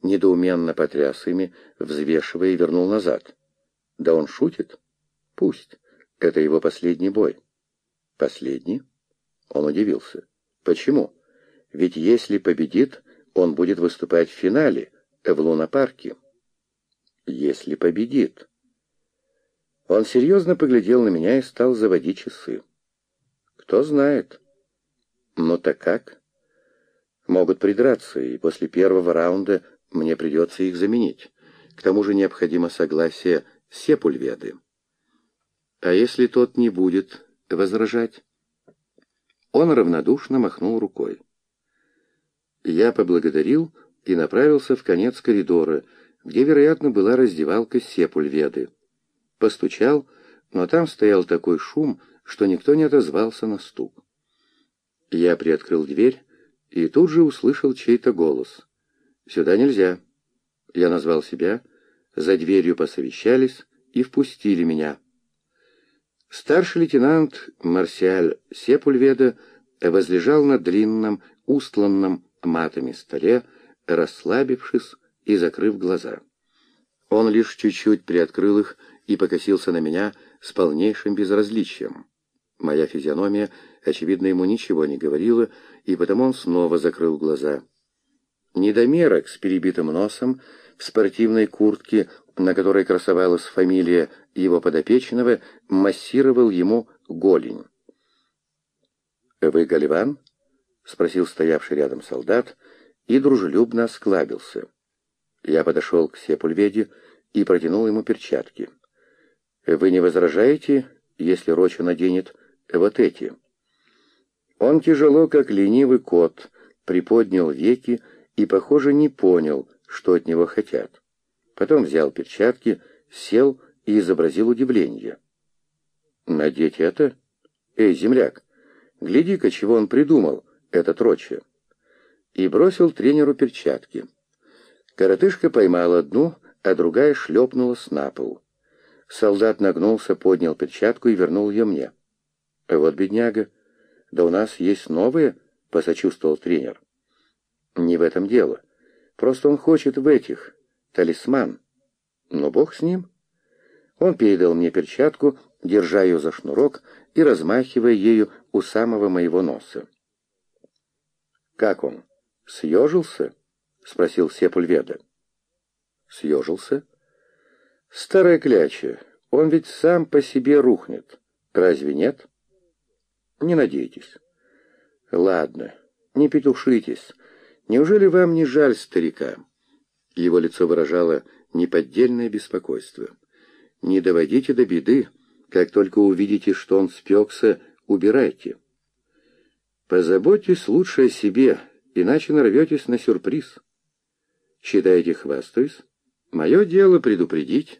недоуменно потряс ими, взвешивая, и вернул назад. Да он шутит? Пусть. Это его последний бой. Последний? Он удивился. Почему? Ведь если победит, он будет выступать в финале, в лунопарке. Если победит. Он серьезно поглядел на меня и стал заводить часы. Кто знает. Ну так как? Могут придраться, и после первого раунда мне придется их заменить. К тому же необходимо согласие Сепульведы. А если тот не будет возражать? Он равнодушно махнул рукой. Я поблагодарил и направился в конец коридора, где, вероятно, была раздевалка Сепульведы. Постучал, но там стоял такой шум, что никто не отозвался на стук. Я приоткрыл дверь и тут же услышал чей-то голос. «Сюда нельзя». Я назвал себя, за дверью посовещались и впустили меня. Старший лейтенант Марсиаль Сепульведа возлежал на длинном, устланном матами столе, расслабившись и закрыв глаза. Он лишь чуть-чуть приоткрыл их и покосился на меня с полнейшим безразличием. Моя физиономия, очевидно, ему ничего не говорила, и потому он снова закрыл глаза. Недомерок с перебитым носом, в спортивной куртке, на которой красовалась фамилия его подопечного, массировал ему голень. «Вы Галиван?» — спросил стоявший рядом солдат и дружелюбно осклабился. Я подошел к Сепульведе и протянул ему перчатки. «Вы не возражаете, если Роча наденет вот эти?» Он тяжело, как ленивый кот, приподнял веки и, похоже, не понял, что от него хотят. Потом взял перчатки, сел и изобразил удивление. «Надеть это? Эй, земляк, гляди-ка, чего он придумал, этот Роча!» И бросил тренеру перчатки. Коротышка поймал одну, а другая шлепнулась на пол. Солдат нагнулся, поднял перчатку и вернул ее мне. «Вот бедняга. Да у нас есть новые», — посочувствовал тренер. «Не в этом дело. Просто он хочет в этих. Талисман. Но бог с ним». Он передал мне перчатку, держа ее за шнурок и размахивая ею у самого моего носа. «Как он? Съежился?» — спросил Сепульведа. «Съежился?» «Старая кляча. Он ведь сам по себе рухнет. Разве нет?» «Не надейтесь». «Ладно, не петушитесь. Неужели вам не жаль старика?» Его лицо выражало неподдельное беспокойство. «Не доводите до беды. Как только увидите, что он спекся, убирайте. Позаботьтесь лучше о себе, иначе нарветесь на сюрприз. Считаете, хвастаюсь? Мое дело предупредить».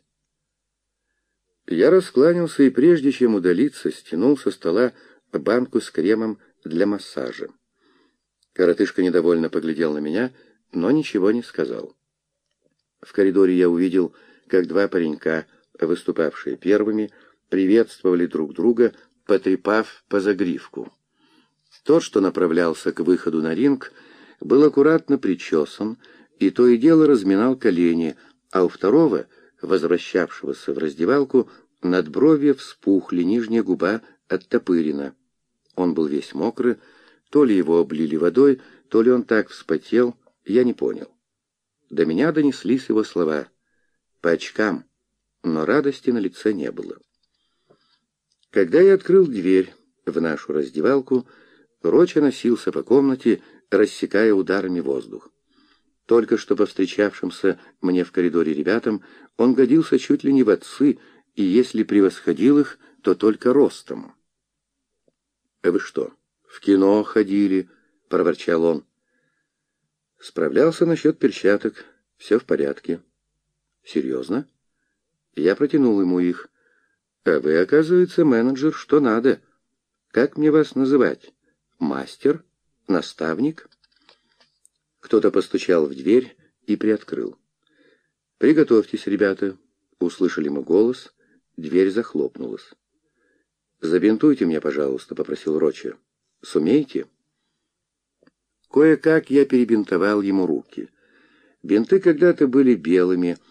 Я раскланялся и, прежде чем удалиться, стянул со стола банку с кремом для массажа. Коротышка недовольно поглядел на меня, но ничего не сказал. В коридоре я увидел, как два паренька, выступавшие первыми, приветствовали друг друга, потрепав по загривку. Тот, что направлялся к выходу на ринг, был аккуратно причесан и то и дело разминал колени, а у второго, возвращавшегося в раздевалку, над бровью вспухли, нижняя губа оттопырена. Он был весь мокрый, то ли его облили водой, то ли он так вспотел, я не понял. До меня донеслись его слова. По очкам, но радости на лице не было. Когда я открыл дверь в нашу раздевалку, Роча носился по комнате, рассекая ударами воздух. Только что повстречавшимся мне в коридоре ребятам он годился чуть ли не в отцы, и если превосходил их, то только ростом. «Вы что, в кино ходили?» — проворчал он. Справлялся насчет перчаток. Все в порядке. «Серьезно?» Я протянул ему их. «А вы, оказывается, менеджер, что надо. Как мне вас называть? Мастер? Наставник?» Кто-то постучал в дверь и приоткрыл. «Приготовьтесь, ребята!» — услышали мы голос. Дверь захлопнулась. «Забинтуйте меня, пожалуйста», — попросил Роча. «Сумеете?» Кое-как я перебинтовал ему руки. Бинты когда-то были белыми,